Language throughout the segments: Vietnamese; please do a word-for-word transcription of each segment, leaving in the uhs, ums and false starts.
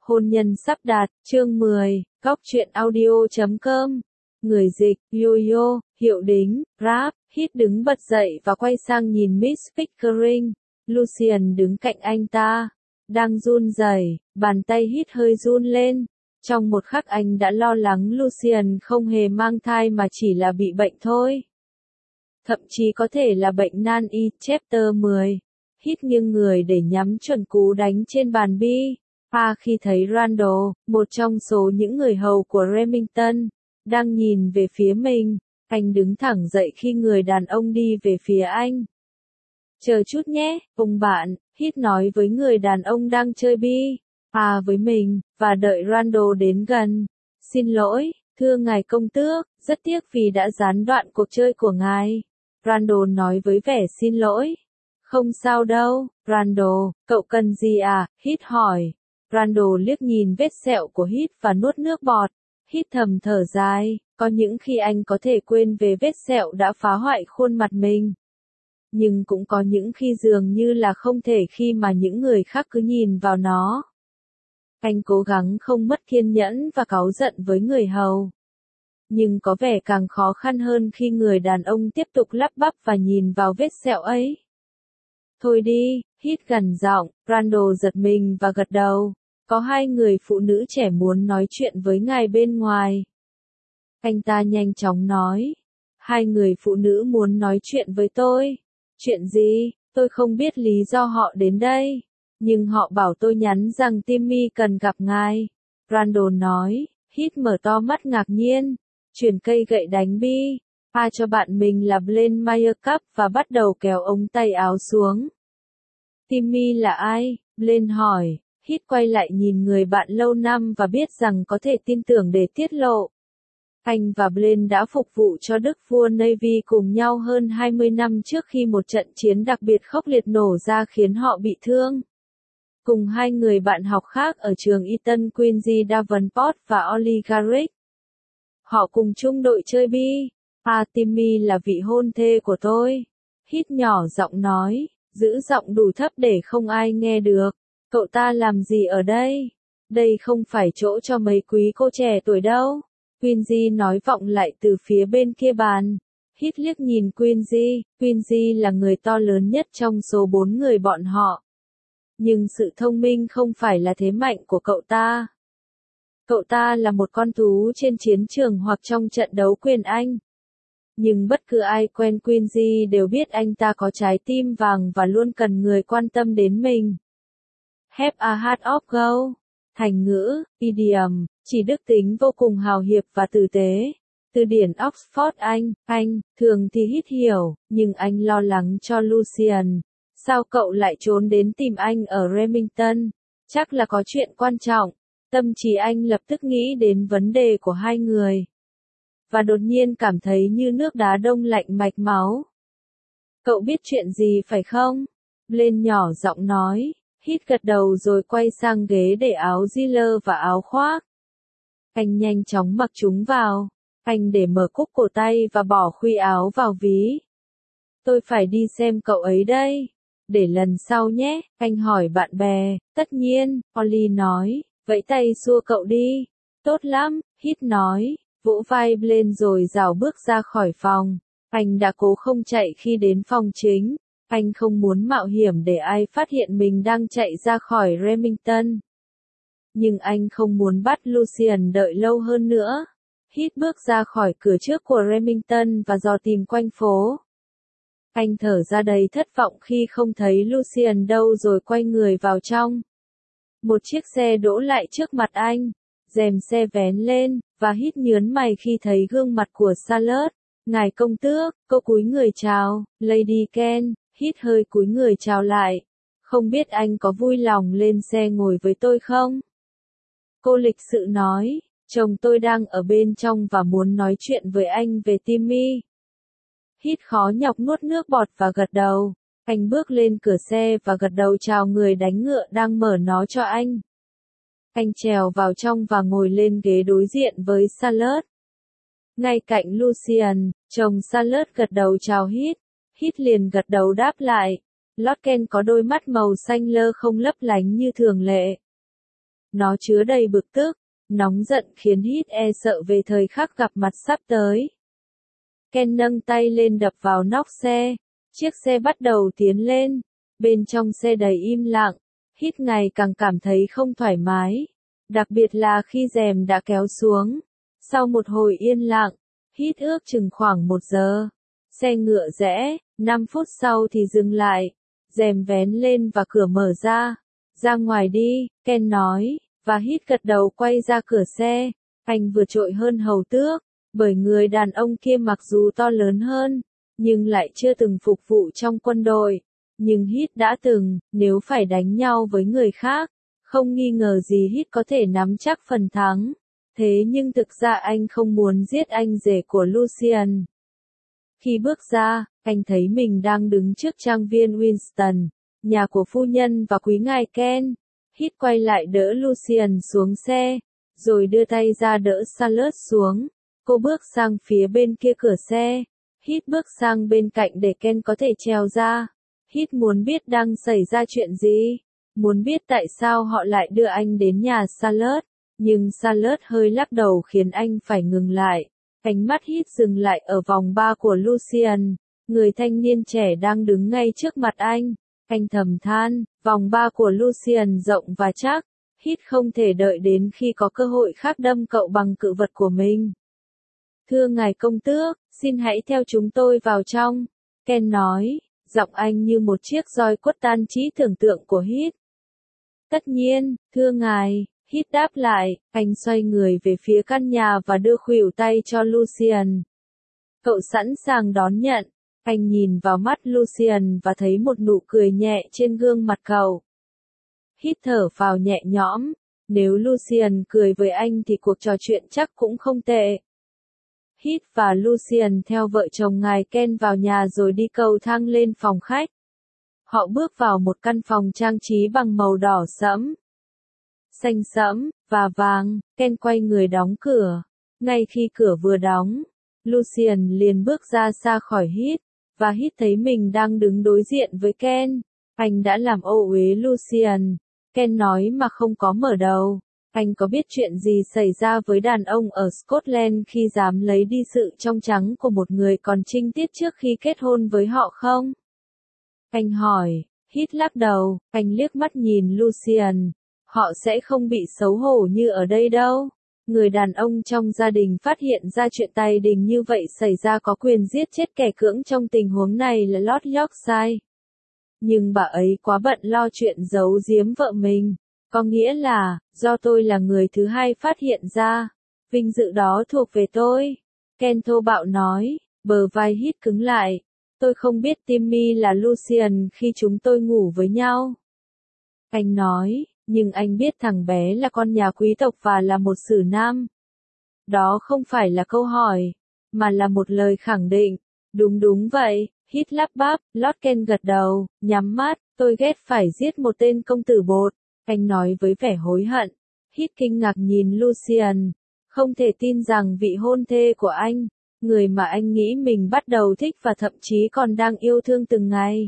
Hôn nhân sắp đạt, chương mười, góc truyện audio chấm com. Người dịch, Yo-Yo, Hiệu Đính, Rap, Hít đứng bật dậy và quay sang nhìn Miss Pickering. Lucien đứng cạnh anh ta, đang run rẩy, bàn tay Hít hơi run lên. Trong một khắc anh đã lo lắng Lucien không hề mang thai mà chỉ là bị bệnh thôi. Thậm chí có thể là bệnh nan y. Chapter mười. Hít nghiêng người để nhắm chuẩn cú đánh trên bàn bi. Pa khi thấy Randall, một trong số những người hầu của Remington, đang nhìn về phía mình, anh đứng thẳng dậy khi người đàn ông đi về phía anh. Chờ chút nhé, ông bạn, Hít nói với người đàn ông đang chơi bi, Pa với mình, và đợi Randall đến gần. Xin lỗi, thưa ngài công tước, rất tiếc vì đã gián đoạn cuộc chơi của ngài. Randall nói với vẻ xin lỗi. Không sao đâu, Randall, cậu cần gì à? Hít hỏi. Randall liếc nhìn vết sẹo của Hít và nuốt nước bọt. Hít thầm thở dài, có những khi anh có thể quên về vết sẹo đã phá hoại khuôn mặt mình. Nhưng cũng có những khi dường như là không thể khi mà những người khác cứ nhìn vào nó. Anh cố gắng không mất kiên nhẫn và cáu giận với người hầu. Nhưng có vẻ càng khó khăn hơn khi người đàn ông tiếp tục lắp bắp và nhìn vào vết sẹo ấy. Thôi đi, Hít gằn giọng, Randall giật mình và gật đầu. Có hai người phụ nữ trẻ muốn nói chuyện với ngài bên ngoài. Anh ta nhanh chóng nói. Hai người phụ nữ muốn nói chuyện với tôi. Chuyện gì? Tôi không biết lý do họ đến đây. Nhưng họ bảo tôi nhắn rằng Timmy cần gặp ngài. Randall nói. Hít mở to mắt ngạc nhiên. Chuyển cây gậy đánh bi. Pa cho bạn mình là Blaine Meyercup và bắt đầu kéo ống tay áo xuống. Timmy là ai? Blaine hỏi. Hít quay lại nhìn người bạn lâu năm và biết rằng có thể tin tưởng để tiết lộ. Anh và Blaine đã phục vụ cho Đức vua Navy cùng nhau hơn hai mươi năm trước khi một trận chiến đặc biệt khốc liệt nổ ra khiến họ bị thương. Cùng hai người bạn học khác ở trường Eton Quincy Davenport và Ollie Garrick. Họ cùng chung đội chơi bi. À, Timmy là vị hôn thê của tôi. Hít nhỏ giọng nói, giữ giọng đủ thấp để không ai nghe được. Cậu ta làm gì ở đây? Đây không phải chỗ cho mấy quý cô trẻ tuổi đâu. Quincy nói vọng lại từ phía bên kia bàn. Hít liếc nhìn Quincy. Quincy là người to lớn nhất trong số bốn người bọn họ. Nhưng sự thông minh không phải là thế mạnh của cậu ta. Cậu ta là một con thú trên chiến trường hoặc trong trận đấu quyền Anh. Nhưng bất cứ ai quen Quincy đều biết anh ta có trái tim vàng và luôn cần người quan tâm đến mình. Have a heart of gold. Thành ngữ, idiom, chỉ đức tính vô cùng hào hiệp và tử tế. Từ điển Oxford Anh, Anh, thường thì Hít hiểu, nhưng anh lo lắng cho Lucien. Sao cậu lại trốn đến tìm anh ở Remington? Chắc là có chuyện quan trọng. Tâm trí anh lập tức nghĩ đến vấn đề của hai người. Và đột nhiên cảm thấy như nước đá đông lạnh mạch máu. Cậu biết chuyện gì phải không? Blaine nhỏ giọng nói. Hít gật đầu rồi quay sang ghế để áo Ziller và áo khoác. Anh nhanh chóng mặc chúng vào. Anh để mở cúc cổ tay và bỏ khuy áo vào ví. Tôi phải đi xem cậu ấy đây. Để lần sau nhé, anh hỏi bạn bè. Tất nhiên, Ollie nói, vẫy tay xua cậu đi. Tốt lắm, Hít nói, vỗ vai Blaine rồi rảo bước ra khỏi phòng. Anh đã cố không chạy khi đến phòng chính. Anh không muốn mạo hiểm để ai phát hiện mình đang chạy ra khỏi Remington. Nhưng anh không muốn bắt Lucien đợi lâu hơn nữa. Hít bước ra khỏi cửa trước của Remington và dò tìm quanh phố. Anh thở ra đầy thất vọng khi không thấy Lucien đâu rồi quay người vào trong. Một chiếc xe đỗ lại trước mặt anh. Rèm xe vén lên, và Hít nhớn mày khi thấy gương mặt của Charlotte. Ngài công tước, cô cúi người chào, Lady Ken. Hít hơi cúi người chào lại. Không biết anh có vui lòng lên xe ngồi với tôi không? Cô lịch sự nói, chồng tôi đang ở bên trong và muốn nói chuyện với anh về Timmy. Hít khó nhọc nuốt nước bọt và gật đầu. Anh bước lên cửa xe và gật đầu chào người đánh ngựa đang mở nó cho anh. Anh trèo vào trong và ngồi lên ghế đối diện với Charlotte. Ngay cạnh Lucien, chồng Charlotte gật đầu chào Hít. Hít liền gật đầu đáp lại. Lotken có đôi mắt màu xanh lơ không lấp lánh như thường lệ. Nó chứa đầy bực tức, nóng giận khiến Hít e sợ về thời khắc gặp mặt sắp tới. Ken nâng tay lên đập vào nóc xe. Chiếc xe bắt đầu tiến lên. Bên trong xe đầy im lặng. Hít ngày càng cảm thấy không thoải mái. Đặc biệt là khi rèm đã kéo xuống. Sau một hồi yên lặng, Hít ước chừng khoảng một giờ. Xe ngựa rẽ, năm phút sau thì dừng lại. Rèm vén lên và cửa mở ra. Ra ngoài đi, Ken nói, và Hít gật đầu quay ra cửa xe. Anh vượt trội hơn hầu tước, bởi người đàn ông kia mặc dù to lớn hơn, nhưng lại chưa từng phục vụ trong quân đội. Nhưng Hít đã từng, nếu phải đánh nhau với người khác, không nghi ngờ gì Hít có thể nắm chắc phần thắng. Thế nhưng thực ra anh không muốn giết anh rể của Lucien. Khi bước ra, anh thấy mình đang đứng trước trang viên Winston, nhà của phu nhân và quý ngài Ken. Hít quay lại đỡ Lucien xuống xe, rồi đưa tay ra đỡ Charlotte xuống. Cô bước sang phía bên kia cửa xe. Hít bước sang bên cạnh để Ken có thể trèo ra. Hít muốn biết đang xảy ra chuyện gì. Muốn biết tại sao họ lại đưa anh đến nhà Charlotte. Nhưng Charlotte hơi lắc đầu khiến anh phải ngừng lại. Ánh mắt Hít dừng lại ở vòng ba của Lucien, người thanh niên trẻ đang đứng ngay trước mặt anh. Anh thầm than, vòng ba của Lucien rộng và chắc. Hít không thể đợi đến khi có cơ hội khác đâm cậu bằng cự vật của mình. Thưa ngài công tước, xin hãy theo chúng tôi vào trong. Ken nói, giọng anh như một chiếc roi quất tan trí tưởng tượng của Hít. Tất nhiên, thưa ngài. Hít đáp lại, anh xoay người về phía căn nhà và đưa khuỷu tay cho Lucien. Cậu sẵn sàng đón nhận. Anh nhìn vào mắt Lucien và thấy một nụ cười nhẹ trên gương mặt cậu. Hít thở phào nhẹ nhõm. Nếu Lucien cười với anh thì cuộc trò chuyện chắc cũng không tệ. Hít và Lucien theo vợ chồng ngài Ken vào nhà rồi đi cầu thang lên phòng khách. Họ bước vào một căn phòng trang trí bằng màu đỏ sẫm, xanh sẫm, và vàng. Ken quay người đóng cửa. Ngay khi cửa vừa đóng, Lucien liền bước ra xa khỏi Hít, và Hít thấy mình đang đứng đối diện với Ken. Anh đã làm ô uế Lucien. Ken nói mà không có mở đầu. Anh có biết chuyện gì xảy ra với đàn ông ở Scotland khi dám lấy đi sự trong trắng của một người còn trinh tiết trước khi kết hôn với họ không? Anh hỏi. Hít lắc đầu. Anh liếc mắt nhìn Lucien. Họ sẽ không bị xấu hổ như ở đây đâu. Người đàn ông trong gia đình phát hiện ra chuyện tài đình như vậy xảy ra có quyền giết chết kẻ cưỡng trong tình huống này là Lord Yorkshire. Nhưng bà ấy quá bận lo chuyện giấu giếm vợ mình. Có nghĩa là, do tôi là người thứ hai phát hiện ra. Vinh dự đó thuộc về tôi. Ken thô bạo nói, bờ vai Hít cứng lại. Tôi không biết Timmy là Lucien khi chúng tôi ngủ với nhau. Anh nói. Nhưng anh biết thằng bé là con nhà quý tộc và là một sử nam. Đó không phải là câu hỏi, mà là một lời khẳng định. Đúng đúng vậy, Hít lắp bắp. Lord Ken gật đầu, nhắm mắt. Tôi ghét phải giết một tên công tử bột. Anh nói với vẻ hối hận. Hít kinh ngạc nhìn Lucien. Không thể tin rằng vị hôn thê của anh, người mà anh nghĩ mình bắt đầu thích và thậm chí còn đang yêu thương từng ngày,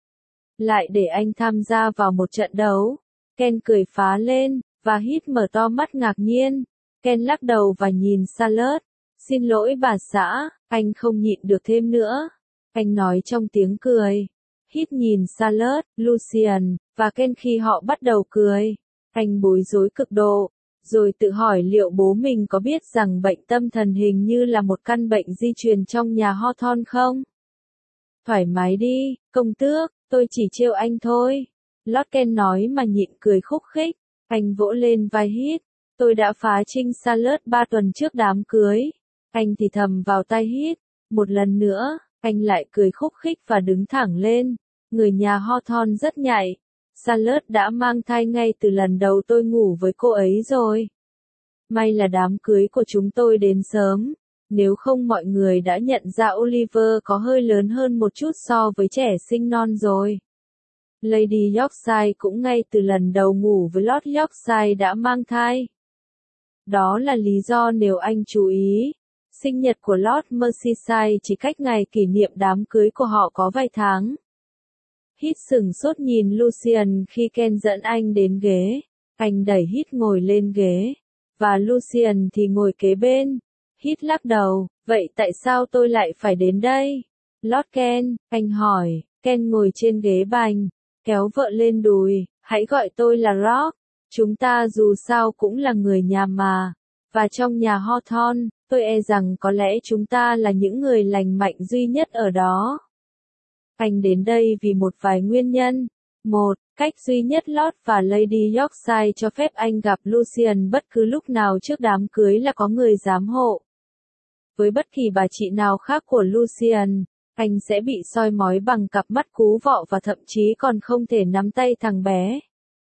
lại để anh tham gia vào một trận đấu. Ken cười phá lên, và Hít mở to mắt ngạc nhiên. Ken lắc đầu và nhìn Charlotte. Xin lỗi bà xã, anh không nhịn được thêm nữa. Anh nói trong tiếng cười. Hít nhìn Charlotte, Lucien, và Ken khi họ bắt đầu cười. Anh bối rối cực độ, rồi tự hỏi liệu bố mình có biết rằng bệnh tâm thần hình như là một căn bệnh di truyền trong nhà Hawthorne không? Thoải mái đi, công tước, tôi chỉ trêu anh thôi. Lord Ken nói mà nhịn cười khúc khích. Anh vỗ lên vai Hít. Tôi đã phá trinh Charlotte ba tuần trước đám cưới. Anh thì thầm vào tai Hít. Một lần nữa, anh lại cười khúc khích và đứng thẳng lên. Người nhà Hawthorne rất nhạy. Charlotte đã mang thai ngay từ lần đầu tôi ngủ với cô ấy rồi. May là đám cưới của chúng tôi đến sớm. Nếu không mọi người đã nhận ra Oliver có hơi lớn hơn một chút so với trẻ sinh non rồi. Lady Yorkshire cũng ngay từ lần đầu ngủ với Lord Yorkshire đã mang thai. Đó là lý do nếu anh chú ý, sinh nhật của Lord Merseyside chỉ cách ngày kỷ niệm đám cưới của họ có vài tháng. Hít sửng sốt nhìn Lucien khi Ken dẫn anh đến ghế. Anh đẩy Hít ngồi lên ghế, và Lucian thì ngồi kế bên. Hít lắc đầu, vậy tại sao tôi lại phải đến đây? Lord Ken, anh hỏi. Ken ngồi trên ghế bành, kéo vợ lên đùi, hãy gọi tôi là Rock. Chúng ta dù sao cũng là người nhà mà. Và trong nhà Hawthorne, tôi e rằng có lẽ chúng ta là những người lành mạnh duy nhất ở đó. Anh đến đây vì một vài nguyên nhân. Một, cách duy nhất Lord và Lady Yorkshire cho phép anh gặp Lucian bất cứ lúc nào trước đám cưới là có người giám hộ. Với bất kỳ bà chị nào khác của Lucian, anh sẽ bị soi mói bằng cặp mắt cú vọ và thậm chí còn không thể nắm tay thằng bé.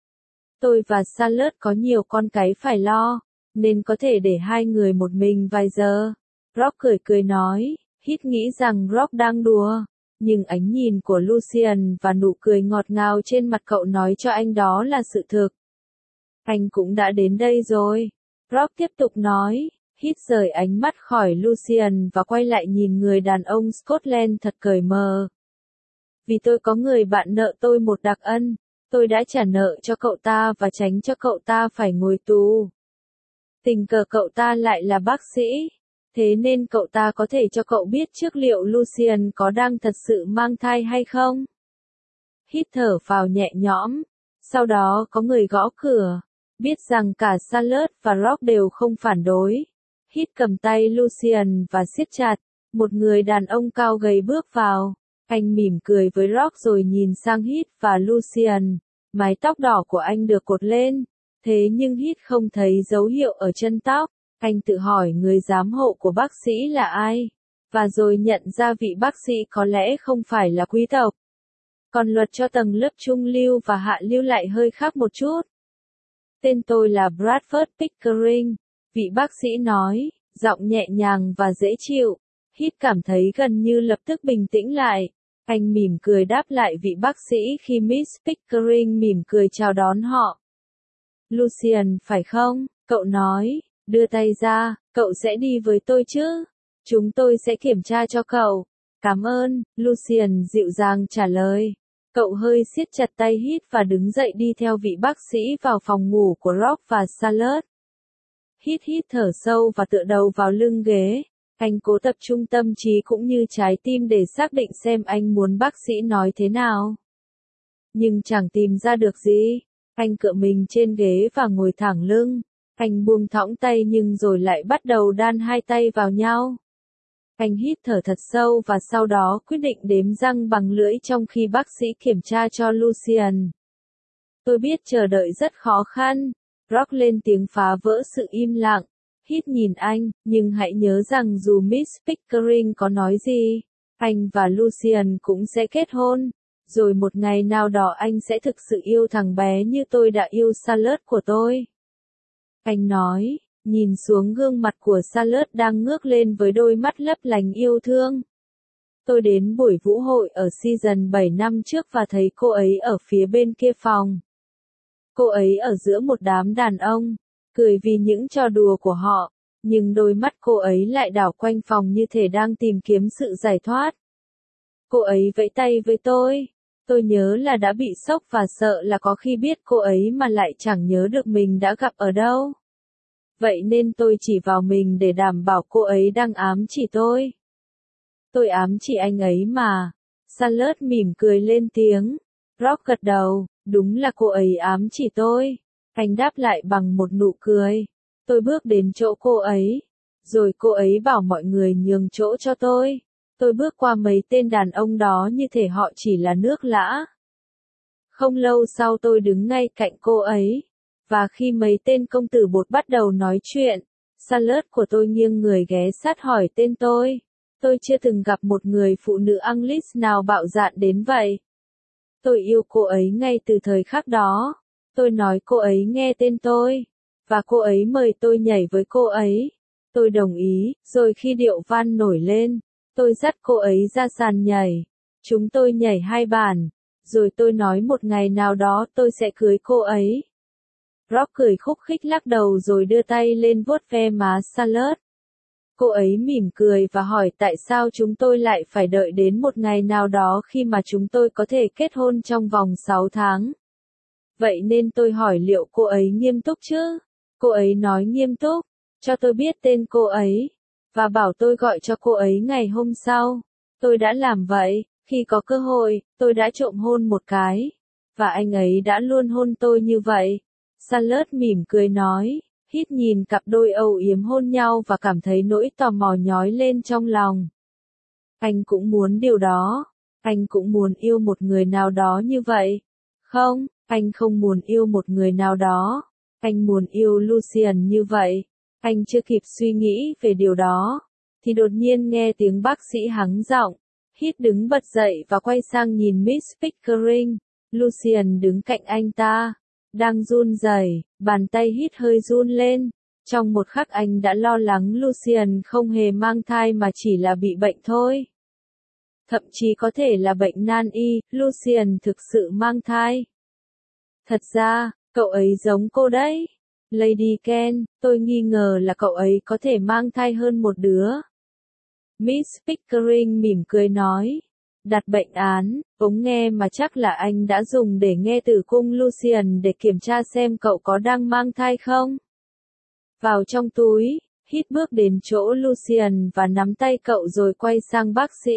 Tôi và Charlotte có nhiều con cái phải lo, nên có thể để hai người một mình vài giờ. Rock cười cười nói, Hít nghĩ rằng Rock đang đùa, nhưng ánh nhìn của Lucian và nụ cười ngọt ngào trên mặt cậu nói cho anh đó là sự thực. Anh cũng đã đến đây rồi. Rock tiếp tục nói. Hít rời ánh mắt khỏi Lucian và quay lại nhìn người đàn ông Scotland thật cởi mở. Vì tôi có người bạn nợ tôi một đặc ân, tôi đã trả nợ cho cậu ta và tránh cho cậu ta phải ngồi tù. Tình cờ cậu ta lại là bác sĩ, thế nên cậu ta có thể cho cậu biết trước liệu Lucian có đang thật sự mang thai hay không. Hít thở phào nhẹ nhõm, sau đó có người gõ cửa, biết rằng cả Charlotte và Rock đều không phản đối. Hít cầm tay Lucian và siết chặt, một người đàn ông cao gầy bước vào. Anh mỉm cười với Rock rồi nhìn sang Hít và Lucian. Mái tóc đỏ của anh được cột lên, thế nhưng Hít không thấy dấu hiệu ở chân tóc. Anh tự hỏi người giám hộ của bác sĩ là ai, và rồi nhận ra vị bác sĩ có lẽ không phải là quý tộc. Còn luật cho tầng lớp trung lưu và hạ lưu lại hơi khác một chút. Tên tôi là Bradford Pickering, vị bác sĩ nói, giọng nhẹ nhàng và dễ chịu. Hít cảm thấy gần như lập tức bình tĩnh lại. Anh mỉm cười đáp lại vị bác sĩ khi Miss Pickering mỉm cười chào đón họ. Lucian phải không? Cậu nói, đưa tay ra, cậu sẽ đi với tôi chứ? Chúng tôi sẽ kiểm tra cho cậu. Cảm ơn, Lucian dịu dàng trả lời. Cậu hơi siết chặt tay Hít và đứng dậy đi theo vị bác sĩ vào phòng ngủ của Rock và Charlotte. Hít hít thở sâu và tựa đầu vào lưng ghế. Anh cố tập trung tâm trí cũng như trái tim để xác định xem anh muốn bác sĩ nói thế nào. Nhưng chẳng tìm ra được gì. Anh cựa mình trên ghế và ngồi thẳng lưng. Anh buông thõng tay nhưng rồi lại bắt đầu đan hai tay vào nhau. Anh hít thở thật sâu và sau đó quyết định đếm răng bằng lưỡi trong khi bác sĩ kiểm tra cho Lucian. Tôi biết chờ đợi rất khó khăn. Rock lên tiếng phá vỡ sự im lặng. Hít nhìn anh, nhưng hãy nhớ rằng dù Miss Pickering có nói gì, anh và Lucian cũng sẽ kết hôn. Rồi một ngày nào đó anh sẽ thực sự yêu thằng bé như tôi đã yêu Charlotte của tôi. Anh nói, nhìn xuống gương mặt của Charlotte đang ngước lên với đôi mắt lấp lánh yêu thương. Tôi đến buổi vũ hội ở season bảy năm trước và thấy cô ấy ở phía bên kia phòng. Cô ấy ở giữa một đám đàn ông, cười vì những trò đùa của họ, nhưng đôi mắt cô ấy lại đảo quanh phòng như thể đang tìm kiếm sự giải thoát. Cô ấy vẫy tay với tôi. Tôi nhớ là đã bị sốc và sợ là có khi biết cô ấy mà lại chẳng nhớ được mình đã gặp ở đâu. Vậy nên tôi chỉ vào mình để đảm bảo cô ấy đang ám chỉ tôi. Tôi ám chỉ anh ấy mà. Charlotte mỉm cười lên tiếng. Rock gật đầu, đúng là cô ấy ám chỉ tôi. Anh đáp lại bằng một nụ cười. Tôi bước đến chỗ cô ấy. Rồi cô ấy bảo mọi người nhường chỗ cho tôi. Tôi bước qua mấy tên đàn ông đó như thể họ chỉ là nước lã. Không lâu sau tôi đứng ngay cạnh cô ấy. Và khi mấy tên công tử bột bắt đầu nói chuyện, Charlotte của tôi nghiêng người ghé sát hỏi tên tôi. Tôi chưa từng gặp một người phụ nữ English nào bạo dạn đến vậy. Tôi yêu cô ấy ngay từ thời khắc đó. Tôi nói cô ấy nghe tên tôi. Và cô ấy mời tôi nhảy với cô ấy. Tôi đồng ý, rồi khi điệu van nổi lên, tôi dắt cô ấy ra sàn nhảy. Chúng tôi nhảy hai bản. Rồi tôi nói một ngày nào đó tôi sẽ cưới cô ấy. Rock cười khúc khích lắc đầu rồi đưa tay lên vuốt ve má Charlotte. Cô ấy mỉm cười và hỏi tại sao chúng tôi lại phải đợi đến một ngày nào đó khi mà chúng tôi có thể kết hôn trong vòng sáu tháng. Vậy nên tôi hỏi liệu cô ấy nghiêm túc chứ? Cô ấy nói nghiêm túc, cho tôi biết tên cô ấy, và bảo tôi gọi cho cô ấy ngày hôm sau. Tôi đã làm vậy, khi có cơ hội, tôi đã trộm hôn một cái, và anh ấy đã luôn hôn tôi như vậy. Charlotte mỉm cười nói, Hít nhìn cặp đôi âu yếm hôn nhau và cảm thấy nỗi tò mò nhói lên trong lòng. Anh cũng muốn điều đó, anh cũng muốn yêu một người nào đó như vậy. Không, anh không muốn yêu một người nào đó, anh muốn yêu Lucian như vậy. Anh chưa kịp suy nghĩ về điều đó, thì đột nhiên nghe tiếng bác sĩ hắng giọng. Hít đứng bật dậy và quay sang nhìn Miss Pickering. Lucian đứng cạnh anh ta, đang run rẩy, bàn tay Hít hơi run lên. Trong một khắc anh đã lo lắng Lucian không hề mang thai mà chỉ là bị bệnh thôi. Thậm chí có thể là bệnh nan y, Lucian thực sự mang thai. Thật ra, cậu ấy giống cô đấy. Lady Ken, tôi nghi ngờ là cậu ấy có thể mang thai hơn một đứa. Miss Pickering mỉm cười nói. Đặt bệnh án, ống nghe mà chắc là anh đã dùng để nghe tử cung Lucian để kiểm tra xem cậu có đang mang thai không. Vào trong túi, Hít bước đến chỗ Lucian và nắm tay cậu rồi quay sang bác sĩ.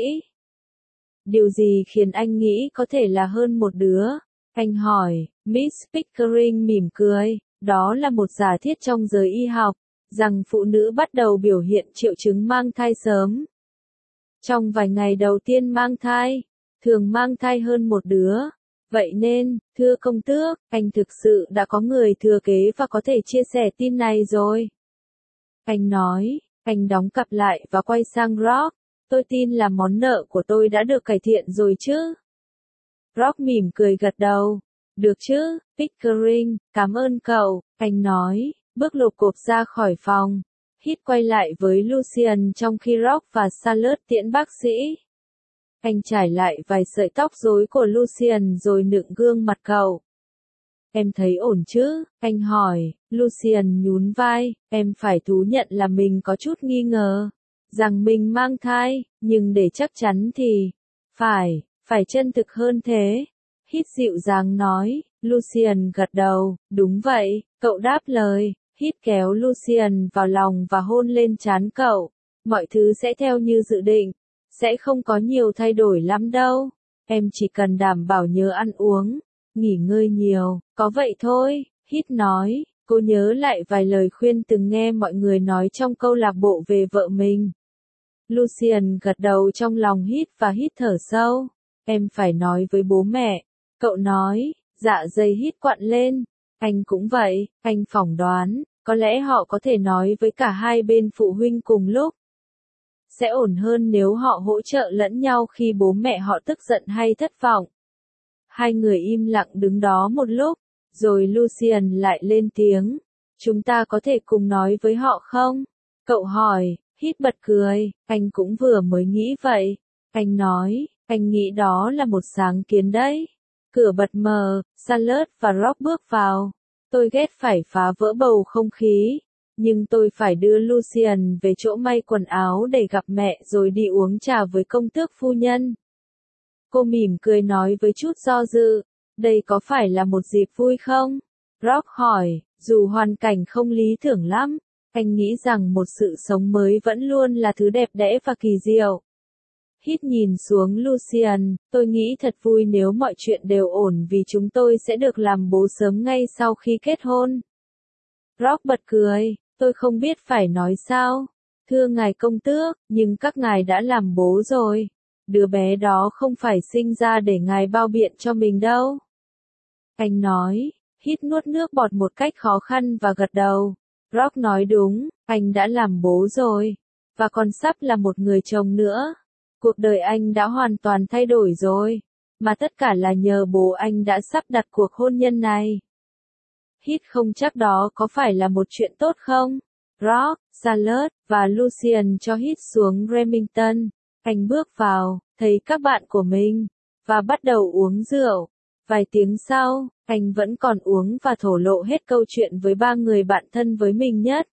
Điều gì khiến anh nghĩ có thể là hơn một đứa? Anh hỏi. Miss Pickering mỉm cười. Đó là một giả thiết trong giới y học, rằng phụ nữ bắt đầu biểu hiện triệu chứng mang thai sớm. Trong vài ngày đầu tiên mang thai, thường mang thai hơn một đứa. Vậy nên, thưa công tước, anh thực sự đã có người thừa kế và có thể chia sẻ tin này rồi. Anh nói, anh đóng cặp lại và quay sang Rock. Tôi tin là món nợ của tôi đã được cải thiện rồi chứ? Rock mỉm cười gật đầu. Được chứ, Pickering, cảm ơn cậu, anh nói, bước lộp cộp ra khỏi phòng. Hít quay lại với Lucian trong khi Rock và Charlotte tiễn bác sĩ. Anh trải lại vài sợi tóc rối của Lucian rồi nựng gương mặt cậu. Em thấy ổn chứ? Anh hỏi. Lucian nhún vai, em phải thú nhận là mình có chút nghi ngờ, rằng mình mang thai, nhưng để chắc chắn thì, phải, phải chân thực hơn thế. Hít dịu dàng nói. Lucian gật đầu, đúng vậy, cậu đáp lời. Hít kéo Lucian vào lòng và hôn lên trán cậu. Mọi thứ sẽ theo như dự định, sẽ không có nhiều thay đổi lắm đâu. Em chỉ cần đảm bảo nhớ ăn uống, nghỉ ngơi nhiều, có vậy thôi. Hít nói, cô nhớ lại vài lời khuyên từng nghe mọi người nói trong câu lạc bộ về vợ mình. Lucian gật đầu trong lòng Hít và hít thở sâu. Em phải nói với bố mẹ. Cậu nói, dạ dày Hít quặn lên. Anh cũng vậy, anh phỏng đoán, có lẽ họ có thể nói với cả hai bên phụ huynh cùng lúc. Sẽ ổn hơn nếu họ hỗ trợ lẫn nhau khi bố mẹ họ tức giận hay thất vọng. Hai người im lặng đứng đó một lúc, rồi Lucian lại lên tiếng. Chúng ta có thể cùng nói với họ không? Cậu hỏi. Hít bật cười, anh cũng vừa mới nghĩ vậy. Anh nói, anh nghĩ đó là một sáng kiến đấy. Cửa bật mở, Charlotte và Rock bước vào. Tôi ghét phải phá vỡ bầu không khí, nhưng tôi phải đưa Lucian về chỗ may quần áo để gặp mẹ rồi đi uống trà với công tước phu nhân. Cô mỉm cười nói với chút do dự, đây có phải là một dịp vui không? Rock hỏi, dù hoàn cảnh không lý tưởng lắm, anh nghĩ rằng một sự sống mới vẫn luôn là thứ đẹp đẽ và kỳ diệu. Hít nhìn xuống Lucian, tôi nghĩ thật vui nếu mọi chuyện đều ổn vì chúng tôi sẽ được làm bố sớm ngay sau khi kết hôn. Rock bật cười, tôi không biết phải nói sao. Thưa ngài công tước, nhưng các ngài đã làm bố rồi. Đứa bé đó không phải sinh ra để ngài bao biện cho mình đâu. Anh nói, Hít nuốt nước bọt một cách khó khăn và gật đầu. Rock nói đúng, anh đã làm bố rồi. Và còn sắp là một người chồng nữa. Cuộc đời anh đã hoàn toàn thay đổi rồi. Mà tất cả là nhờ bố anh đã sắp đặt cuộc hôn nhân này. Hít không chắc đó có phải là một chuyện tốt không? Rock, Charlotte, và Lucian cho Hít xuống Remington. Anh bước vào, thấy các bạn của mình, và bắt đầu uống rượu. Vài tiếng sau, anh vẫn còn uống và thổ lộ hết câu chuyện với ba người bạn thân với mình nhất.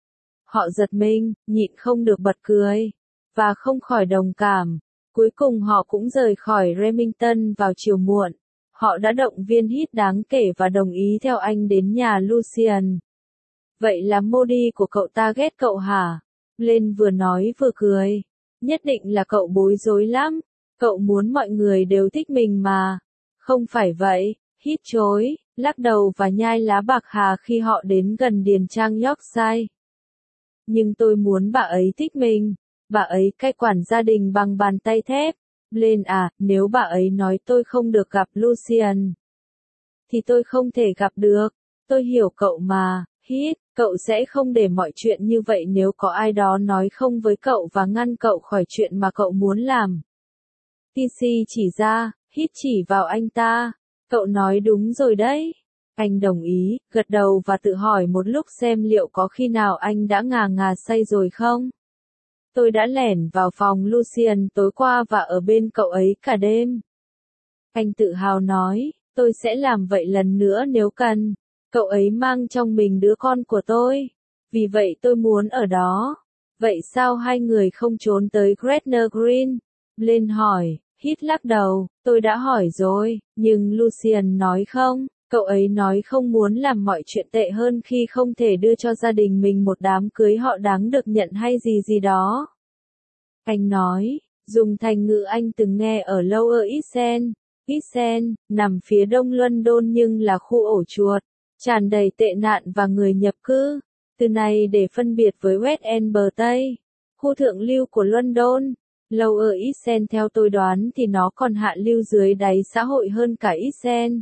Họ giật mình, nhịn không được bật cười, và không khỏi đồng cảm. Cuối cùng họ cũng rời khỏi Remington vào chiều muộn. Họ đã động viên Hít đáng kể và đồng ý theo anh đến nhà Lucian. Vậy là Modi của cậu ta ghét cậu hả? Lên vừa nói vừa cười. Nhất định là cậu bối rối lắm. Cậu muốn mọi người đều thích mình mà. Không phải vậy, Hít chối, lắc đầu và nhai lá bạc hà khi họ đến gần điền trang Yorkshire. Nhưng tôi muốn bà ấy thích mình. Bà ấy cai quản gia đình bằng bàn tay thép. Lên à, nếu bà ấy nói tôi không được gặp Lucian, thì tôi không thể gặp được. Tôi hiểu cậu mà, Hít, cậu sẽ không để mọi chuyện như vậy nếu có ai đó nói không với cậu và ngăn cậu khỏi chuyện mà cậu muốn làm. tê xê chỉ ra, Hít chỉ vào anh ta. Cậu nói đúng rồi đấy. Anh đồng ý, gật đầu và tự hỏi một lúc xem liệu có khi nào anh đã ngà ngà say rồi không. Tôi đã lẻn vào phòng Lucian tối qua và ở bên cậu ấy cả đêm. Anh tự hào nói, tôi sẽ làm vậy lần nữa nếu cần. Cậu ấy mang trong mình đứa con của tôi. Vì vậy tôi muốn ở đó. Vậy sao hai người không trốn tới Gretna Green? Lên hỏi, Hít lắc đầu, tôi đã hỏi rồi, nhưng Lucian nói không. Cậu ấy nói không muốn làm mọi chuyện tệ hơn khi không thể đưa cho gia đình mình một đám cưới họ đáng được nhận hay gì gì đó. Anh nói, dùng thành ngữ anh từng nghe ở Lower East End. East End, nằm phía đông London nhưng là khu ổ chuột, tràn đầy tệ nạn và người nhập cư. Từ này để phân biệt với West End bờ Tây, khu thượng lưu của London. Lower East End theo tôi đoán thì nó còn hạ lưu dưới đáy xã hội hơn cả East End.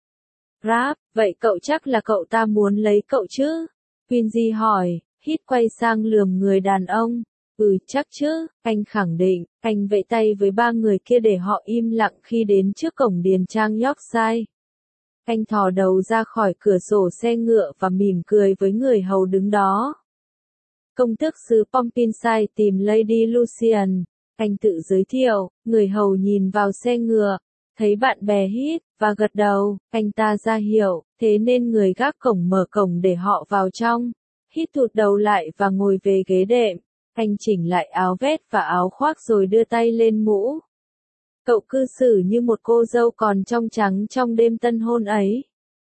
Rap, vậy cậu chắc là cậu ta muốn lấy cậu chứ? Quincy hỏi, Hít quay sang lườm người đàn ông. Ừ chắc chứ, anh khẳng định. Anh vẫy tay với ba người kia để họ im lặng khi đến trước cổng điền trang Yorkshire. Anh thò đầu ra khỏi cửa sổ xe ngựa và mỉm cười với người hầu đứng đó. Công tước xứ Pompinshire tìm Lady Lucian. Anh tự giới thiệu, người hầu nhìn vào xe ngựa, thấy bạn bè Hít, và gật đầu. Anh ta ra hiệu, thế nên người gác cổng mở cổng để họ vào trong. Hít thụt đầu lại và ngồi về ghế đệm. Anh chỉnh lại áo vest và áo khoác rồi đưa tay lên mũ. Cậu cư xử như một cô dâu còn trong trắng trong đêm tân hôn ấy.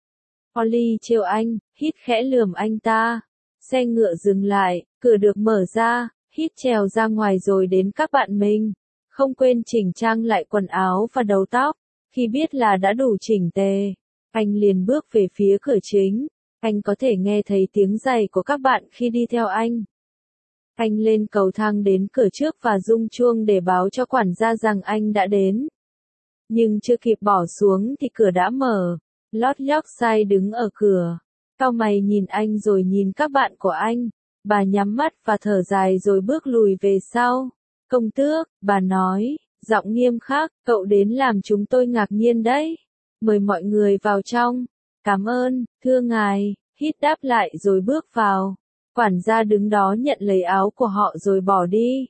Holly trêu anh, Hít khẽ lườm anh ta. Xe ngựa dừng lại, cửa được mở ra, Hít trèo ra ngoài rồi đến các bạn mình. Không quên chỉnh trang lại quần áo và đầu tóc. Khi biết là đã đủ chỉnh tề, anh liền bước về phía cửa chính. Anh có thể nghe thấy tiếng giày của các bạn khi đi theo anh. Anh lên cầu thang đến cửa trước và rung chuông để báo cho quản gia rằng anh đã đến. Nhưng chưa kịp bỏ xuống thì cửa đã mở. Lord Yorkshire đứng ở cửa. Cau mày nhìn anh rồi nhìn các bạn của anh. Bà nhắm mắt và thở dài rồi bước lùi về sau. Công tước, bà nói, giọng nghiêm khắc, cậu đến làm chúng tôi ngạc nhiên đấy. Mời mọi người vào trong. Cảm ơn, thưa ngài. Hít đáp lại rồi bước vào. Quản gia đứng đó nhận lấy áo của họ rồi bỏ đi.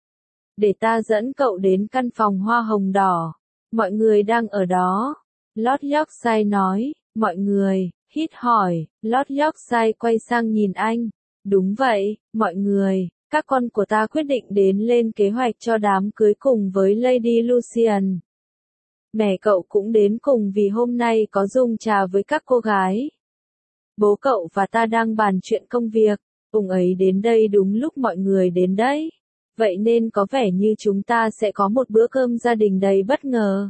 Để ta dẫn cậu đến căn phòng hoa hồng đỏ. Mọi người đang ở đó. Lord Yorkshire nói, mọi người. Hít hỏi, Lord Yorkshire quay sang nhìn anh. Đúng vậy, mọi người. Các con của ta quyết định đến lên kế hoạch cho đám cưới cùng với Lady Lucian. Mẹ cậu cũng đến cùng vì hôm nay có dùng trà với các cô gái. Bố cậu và ta đang bàn chuyện công việc. Ông ấy đến đây đúng lúc mọi người đến đấy. Vậy nên có vẻ như chúng ta sẽ có một bữa cơm gia đình đầy bất ngờ.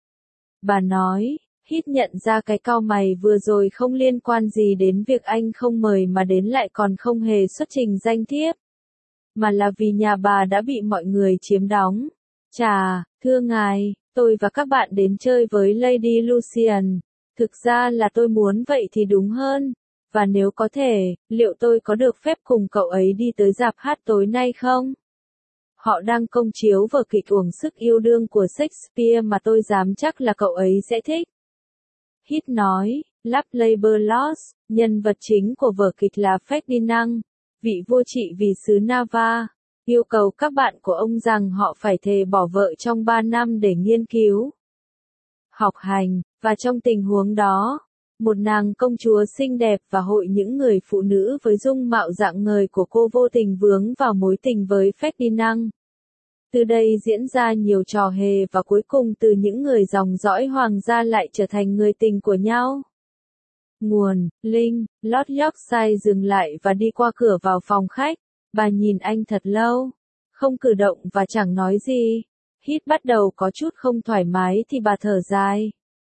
Bà nói, Hít nhận ra cái cau mày vừa rồi không liên quan gì đến việc anh không mời mà đến lại còn không hề xuất trình danh thiếp. Mà là vì nhà bà đã bị mọi người chiếm đóng. Chà, thưa ngài, tôi và các bạn đến chơi với Lady Lucian. Thực ra là tôi muốn vậy thì đúng hơn. Và nếu có thể, liệu tôi có được phép cùng cậu ấy đi tới rạp hát tối nay không? Họ đang công chiếu vở kịch Uổng sức yêu đương của Shakespeare mà tôi dám chắc là cậu ấy sẽ thích. Hít nói, Lap Labor Loss, nhân vật chính của vở kịch là Ferdinand, vị vua trị vì xứ Nava, yêu cầu các bạn của ông rằng họ phải thề bỏ vợ trong ba năm để nghiên cứu, học hành, và trong tình huống đó, một nàng công chúa xinh đẹp và hội những người phụ nữ với dung mạo rạng ngời của cô vô tình vướng vào mối tình với Ferdinand. Từ đây diễn ra nhiều trò hề và cuối cùng từ những người dòng dõi hoàng gia lại trở thành người tình của nhau. Nguồn, Linh, Lord Yorkshire dừng lại và đi qua cửa vào phòng khách. Bà nhìn anh thật lâu, không cử động và chẳng nói gì. Hít bắt đầu có chút không thoải mái thì bà thở dài.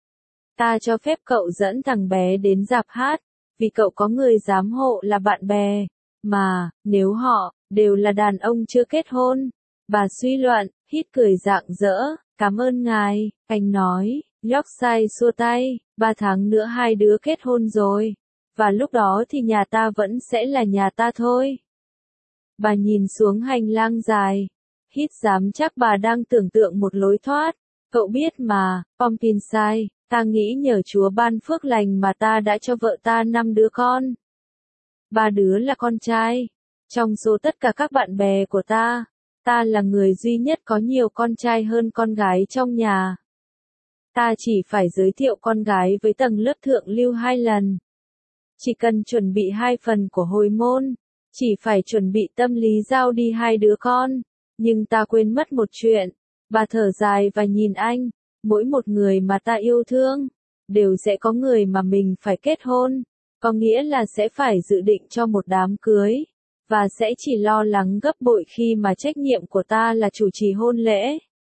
Ta cho phép cậu dẫn thằng bé đến rạp hát, vì cậu có người giám hộ là bạn bè. Mà, nếu họ, đều là đàn ông chưa kết hôn. Bà suy luận, Hít cười rạng rỡ, cảm ơn ngài, anh nói. Yorkshire xua tay, ba tháng nữa hai đứa kết hôn rồi. Và lúc đó thì nhà ta vẫn sẽ là nhà ta thôi. Bà nhìn xuống hành lang dài. Hít dám chắc bà đang tưởng tượng một lối thoát. Cậu biết mà, Pumpkinshire, ta nghĩ nhờ Chúa ban phước lành mà ta đã cho vợ ta năm đứa con. Ba đứa là con trai. Trong số tất cả các bạn bè của ta, ta là người duy nhất có nhiều con trai hơn con gái trong nhà. Ta chỉ phải giới thiệu con gái với tầng lớp thượng lưu hai lần. Chỉ cần chuẩn bị hai phần của hồi môn, chỉ phải chuẩn bị tâm lý giao đi hai đứa con. Nhưng ta quên mất một chuyện. Bà thở dài và nhìn anh. Mỗi một người mà ta yêu thương, đều sẽ có người mà mình phải kết hôn. Có nghĩa là sẽ phải dự định cho một đám cưới. Và sẽ chỉ lo lắng gấp bội khi mà trách nhiệm của ta là chủ trì hôn lễ.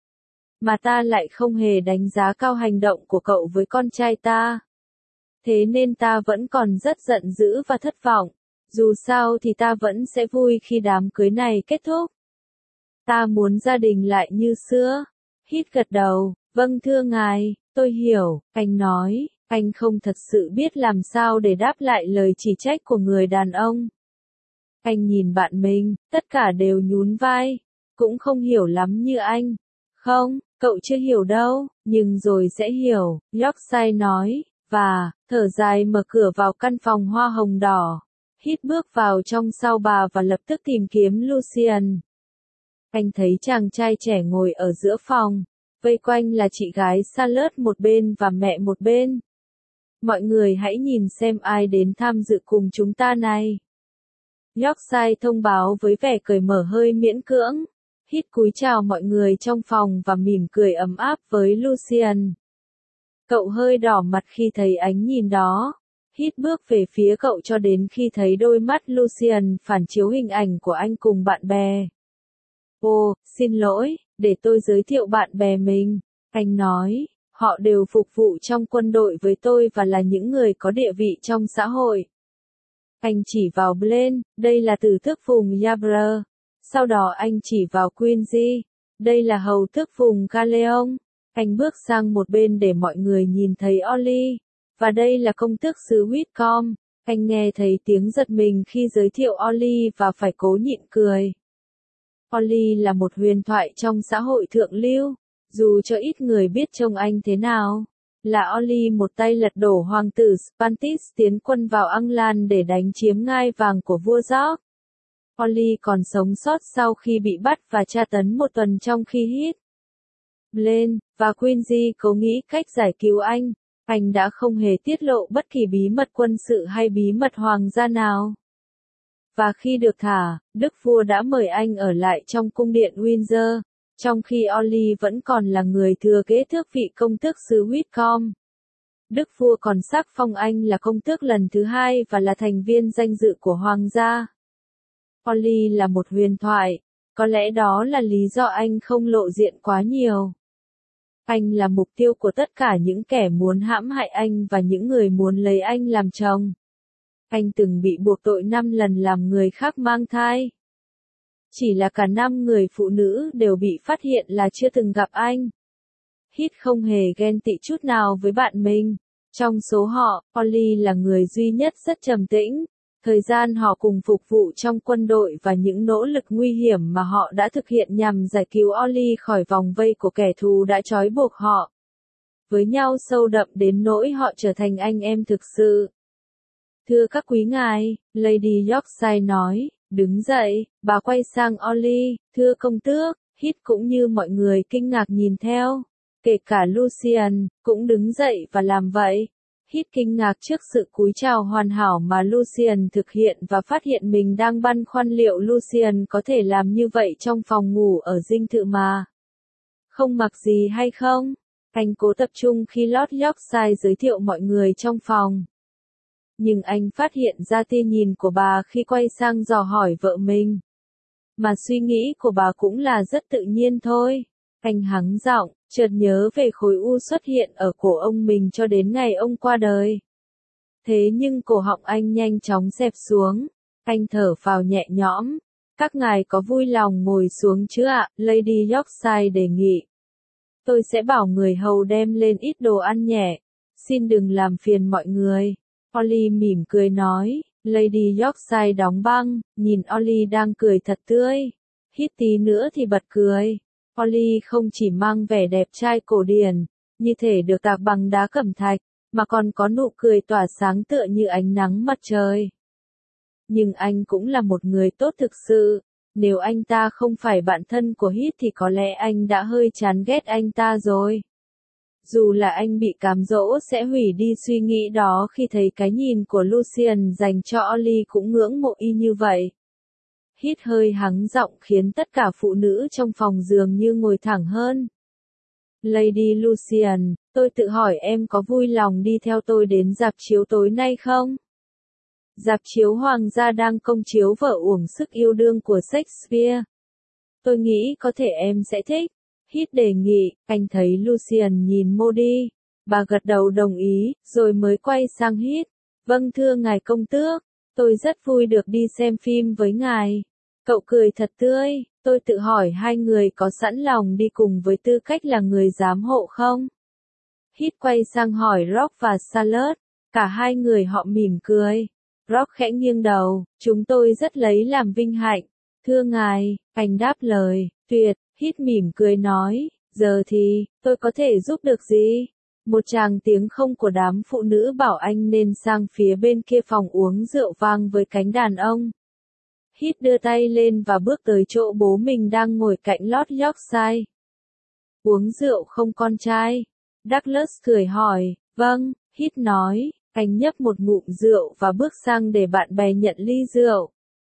Mà ta lại không hề đánh giá cao hành động của cậu với con trai ta. Thế nên ta vẫn còn rất giận dữ và thất vọng. Dù sao thì ta vẫn sẽ vui khi đám cưới này kết thúc. Ta muốn gia đình lại như xưa. Hít gật đầu, vâng thưa ngài, tôi hiểu, anh nói, anh không thật sự biết làm sao để đáp lại lời chỉ trích của người đàn ông. Anh nhìn bạn mình, tất cả đều nhún vai, cũng không hiểu lắm như anh. Không, cậu chưa hiểu đâu, nhưng rồi sẽ hiểu, Yorkshire nói, và, thở dài mở cửa vào căn phòng hoa hồng đỏ. Hít bước vào trong sau bà và lập tức tìm kiếm Lucian. Anh thấy chàng trai trẻ ngồi ở giữa phòng, vây quanh là chị gái Charlotte một bên và mẹ một bên. Mọi người hãy nhìn xem ai đến tham dự cùng chúng ta này. Yorkshire thông báo với vẻ cởi mở hơi miễn cưỡng. Hít cúi chào mọi người trong phòng và mỉm cười ấm áp với Lucian. Cậu hơi đỏ mặt khi thấy ánh nhìn đó. Hít bước về phía cậu cho đến khi thấy đôi mắt Lucian phản chiếu hình ảnh của anh cùng bạn bè. Ồ, xin lỗi, để tôi giới thiệu bạn bè mình. Anh nói, họ đều phục vụ trong quân đội với tôi và là những người có địa vị trong xã hội. Anh chỉ vào Blaine, đây là từ tước vùng Yarborough. Sau đó anh chỉ vào Quincy, đây là hầu tước vùng Galeon. Anh bước sang một bên để mọi người nhìn thấy Ollie. Và đây là công tước xứ Whitcomb. Anh nghe thấy tiếng giật mình khi giới thiệu Ollie và phải cố nhịn cười. Ollie là một huyền thoại trong xã hội thượng lưu, dù cho ít người biết trông anh thế nào. Là Ollie một tay lật đổ hoàng tử Spantis tiến quân vào England để đánh chiếm ngai vàng của vua George. Ollie còn sống sót sau khi bị bắt và tra tấn một tuần trong khi Hít, Blaine và Quincy cố nghĩ cách giải cứu anh. Anh đã không hề tiết lộ bất kỳ bí mật quân sự hay bí mật hoàng gia nào. Và khi được thả, đức vua đã mời anh ở lại trong cung điện Windsor, trong khi Ollie vẫn còn là người thừa kế tước vị công tước xứ Whitcomb. Đức vua còn sắc phong anh là công tước lần thứ hai và là thành viên danh dự của hoàng gia. Ollie là một huyền thoại, có lẽ đó là lý do anh không lộ diện quá nhiều. Anh là mục tiêu của tất cả những kẻ muốn hãm hại anh và những người muốn lấy anh làm chồng. Anh từng bị buộc tội năm lần làm người khác mang thai. Chỉ là cả năm người phụ nữ đều bị phát hiện là chưa từng gặp anh. Hít không hề ghen tị chút nào với bạn mình. Trong số họ, Ollie là người duy nhất rất trầm tĩnh. Thời gian họ cùng phục vụ trong quân đội và những nỗ lực nguy hiểm mà họ đã thực hiện nhằm giải cứu Ollie khỏi vòng vây của kẻ thù đã trói buộc họ. Với nhau sâu đậm đến nỗi họ trở thành anh em thực sự. Thưa các quý ngài, Lady Yorkshire nói, đứng dậy, bà quay sang Ollie, thưa công tước. Hít cũng như mọi người kinh ngạc nhìn theo. Kể cả Lucian, cũng đứng dậy và làm vậy. Hít kinh ngạc trước sự cúi chào hoàn hảo mà Lucian thực hiện và phát hiện mình đang băn khoăn liệu Lucian có thể làm như vậy trong phòng ngủ ở dinh thự mà không mặc gì hay không. Anh cố tập trung khi Lord Yorkshire giới thiệu mọi người trong phòng. Nhưng anh phát hiện ra tia nhìn của bà khi quay sang dò hỏi vợ mình. Mà suy nghĩ của bà cũng là rất tự nhiên thôi. Anh hắng giọng, chợt nhớ về khối u xuất hiện ở cổ ông mình cho đến ngày ông qua đời. Thế nhưng cổ họng anh nhanh chóng xẹp xuống. Anh thở phào nhẹ nhõm. Các ngài có vui lòng ngồi xuống chứ ạ? Lady Yorkshire đề nghị. Tôi sẽ bảo người hầu đem lên ít đồ ăn nhẹ. Xin đừng làm phiền mọi người. Ollie mỉm cười nói. Lady Yorkshire đóng băng, nhìn Ollie đang cười thật tươi. Hít tí nữa thì bật cười. Ollie không chỉ mang vẻ đẹp trai cổ điển, như thể được tạc bằng đá cẩm thạch, mà còn có nụ cười tỏa sáng tựa như ánh nắng mặt trời. Nhưng anh cũng là một người tốt thực sự. Nếu anh ta không phải bạn thân của Hít thì có lẽ anh đã hơi chán ghét anh ta rồi. Dù là anh bị cám dỗ sẽ hủy đi suy nghĩ đó khi thấy cái nhìn của Lucian dành cho Ollie cũng ngưỡng mộ y như vậy. Hít hơi hắng giọng khiến tất cả phụ nữ trong phòng dường như ngồi thẳng hơn. Lady Lucian, tôi tự hỏi em có vui lòng đi theo tôi đến rạp chiếu tối nay không? Rạp chiếu hoàng gia đang công chiếu vở Uổng sức yêu đương của Shakespeare. Tôi nghĩ có thể em sẽ thích. Hít đề nghị, anh thấy Lucian nhìn Modi. Bà gật đầu đồng ý, rồi mới quay sang Hít. Vâng thưa ngài công tước, tôi rất vui được đi xem phim với ngài. Cậu cười thật tươi, tôi tự hỏi hai người có sẵn lòng đi cùng với tư cách là người giám hộ không? Hít quay sang hỏi Rock và Charlotte, cả hai người họ mỉm cười. Rock khẽ nghiêng đầu, chúng tôi rất lấy làm vinh hạnh. Thưa ngài, anh đáp lời, tuyệt. Hít mỉm cười nói, giờ thì, tôi có thể giúp được gì? Một tràng tiếng không của đám phụ nữ bảo anh nên sang phía bên kia phòng uống rượu vang với cánh đàn ông. Hít đưa tay lên và bước tới chỗ bố mình đang ngồi cạnh Lord Yorkshire. Uống rượu không con trai? Douglas cười hỏi, vâng, Hít nói, anh nhấp một ngụm rượu và bước sang để bạn bè nhận ly rượu.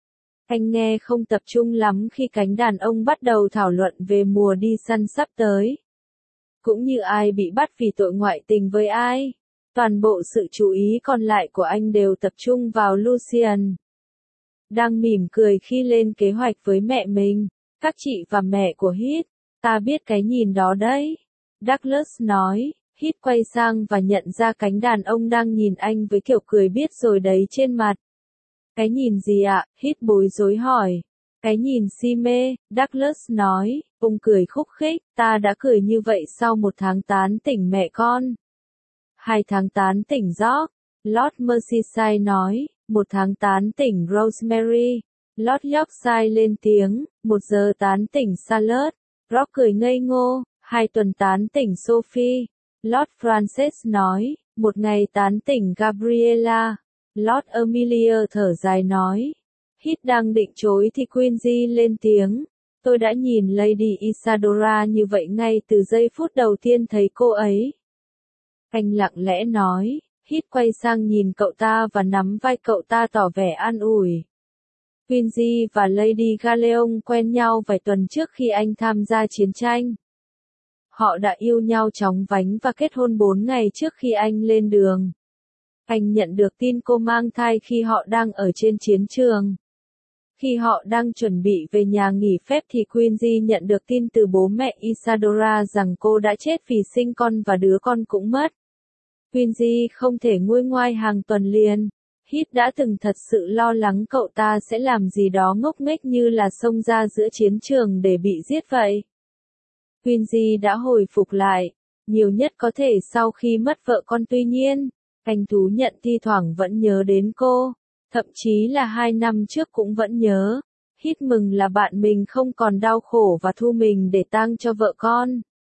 Anh nghe không tập trung lắm khi cánh đàn ông bắt đầu thảo luận về mùa đi săn sắp tới. Cũng như ai bị bắt vì tội ngoại tình với ai. Toàn bộ sự chú ý còn lại của anh đều tập trung vào Lucian. Đang mỉm cười khi lên kế hoạch với mẹ mình, các chị và mẹ của Hít. Ta biết cái nhìn đó đấy. Douglas nói, Hít quay sang và nhận ra cánh đàn ông đang nhìn anh với kiểu cười biết rồi đấy trên mặt. Cái nhìn gì ạ? Hít bối rối hỏi. Cái nhìn si mê, Douglas nói, ông cười khúc khích, ta đã cười như vậy sau một tháng tán tỉnh mẹ con. Hai tháng tán tỉnh George, Lord Merseyside nói, một tháng tán tỉnh Rosemary. Lord Yorkshire lên tiếng, một giờ tán tỉnh Charlotte. Rock cười ngây ngô, hai tuần tán tỉnh Sophie. Lord Francis nói, một ngày tán tỉnh Gabriella. Lord Amelia thở dài nói. Hít đang định chối thì Quincy lên tiếng. Tôi đã nhìn Lady Isadora như vậy ngay từ giây phút đầu tiên thấy cô ấy. Anh lặng lẽ nói. Hít quay sang nhìn cậu ta và nắm vai cậu ta tỏ vẻ an ủi. Quincy và Lady Galeon quen nhau vài tuần trước khi anh tham gia chiến tranh. Họ đã yêu nhau chóng vánh và kết hôn bốn ngày trước khi anh lên đường. Anh nhận được tin cô mang thai khi họ đang ở trên chiến trường. Khi họ đang chuẩn bị về nhà nghỉ phép thì Quincy nhận được tin từ bố mẹ Isadora rằng cô đã chết vì sinh con và đứa con cũng mất. Quincy không thể nguôi ngoai hàng tuần liền. Hít đã từng thật sự lo lắng cậu ta sẽ làm gì đó ngốc nghếch như là xông ra giữa chiến trường để bị giết vậy. Quincy đã hồi phục lại, nhiều nhất có thể sau khi mất vợ con tuy nhiên. Anh thú nhận thi thoảng vẫn nhớ đến cô, thậm chí là hai năm trước cũng vẫn nhớ. Hít mừng là bạn mình không còn đau khổ và thu mình để tang cho vợ con.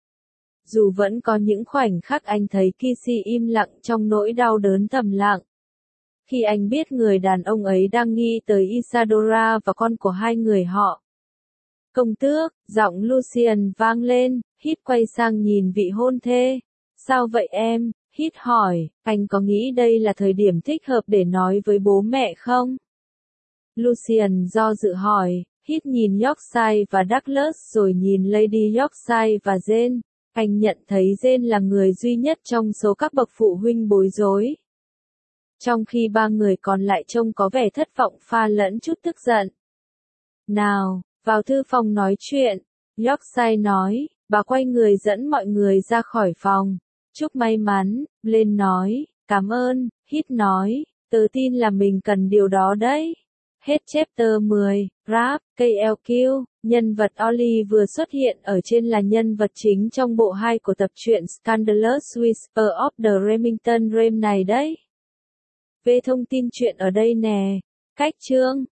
Dù vẫn có những khoảnh khắc anh thấy Kissy im lặng trong nỗi đau đớn thầm lặng. Khi anh biết người đàn ông ấy đang nghĩ tới Isadora và con của hai người họ. Công tước, giọng Lucian vang lên, Hít quay sang nhìn vị hôn thê. Sao vậy em? Hít hỏi, anh có nghĩ đây là thời điểm thích hợp để nói với bố mẹ không? Lucian do dự hỏi, Hít nhìn Yorkshire và Douglas rồi nhìn Lady Yorkshire và Jane. Anh nhận thấy Jane là người duy nhất trong số các bậc phụ huynh bối rối. Trong khi ba người còn lại trông có vẻ thất vọng pha lẫn chút tức giận. Nào, vào thư phòng nói chuyện, Yorkshire nói, bà quay người dẫn mọi người ra khỏi phòng. Chúc may mắn, lên nói, cảm ơn, Hít nói, tớ tin là mình cần điều đó đấy. Hết chapter mười, Rap, ca lờ quy, nhân vật Ollie vừa xuất hiện ở trên là nhân vật chính trong bộ hai của tập truyện Scandalous Whisper of the Remington Rame này đấy. Về thông tin chuyện ở đây nè. Cách chương